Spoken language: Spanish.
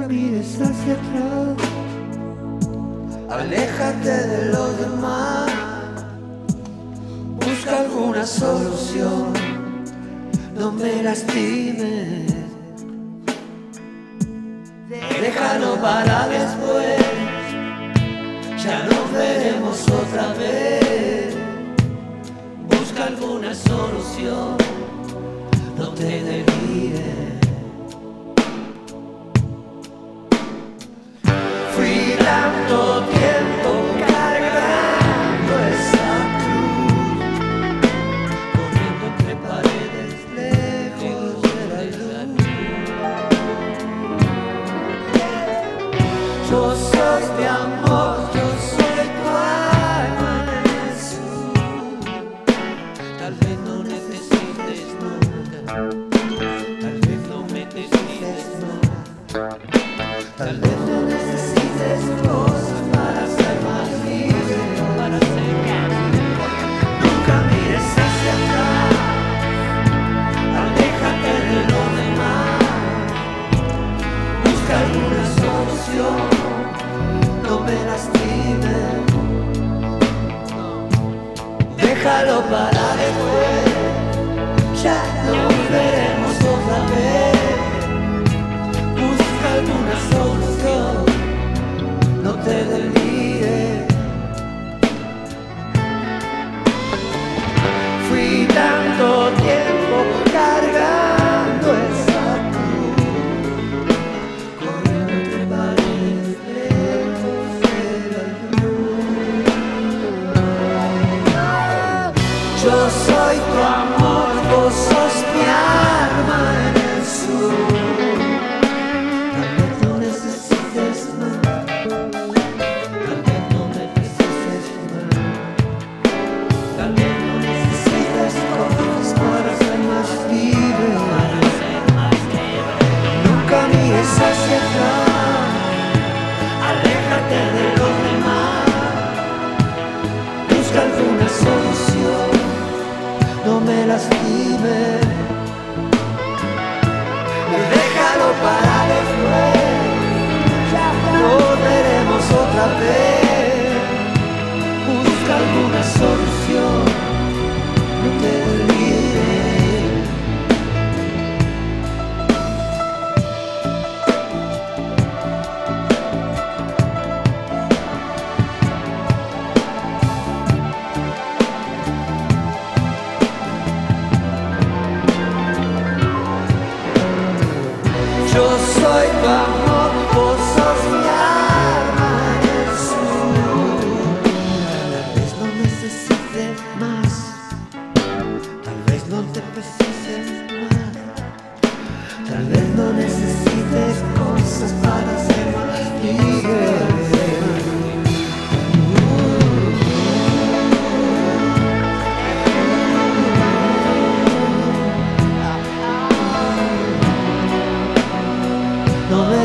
mires hacia atrás, aléjate de los demás, busca alguna solución, no me lastimes, déjalo para después, ya nos veremos otra vez, busca alguna solución, no te delires. Tanto tiempo cargando esa cruz, corriendo entre paredes lejos de la luz. Yo soy mi amor, yo soy tu alma en el sur. Tal vez no necesites nunca, tal vez no me necesites nunca, tal vez no necesites cosas para ser más libre, para ser más libre. Nunca mires hacia atrás, aléjate de lo demás, busca alguna solución, no me lastimes, déjalo para después, ya nos veremos otra vez, busca alguna solución, no te delires. Fui tanto tiempo cargando esa cruz, corriendo entre paredes lejos de la luz. Yo soy tu amor, vos sos mi alma en el sur. Tal vez no necesites más, tal vez no necesites más, tal vez no necesites cosas para ser más libre, para ser más libre. Nunca mires hacia atrás, aléjate de los demás, busca alguna solución, no me lastimes, déjalo para después, ya nos veremos otra vez, busca alguna solución, no te olvides. Yo soy tu amor, vos sos mi alma en el sur. Tal vez no necesites más, tal vez no te precises más, tal vez no necesites cosas para ser más libre. No me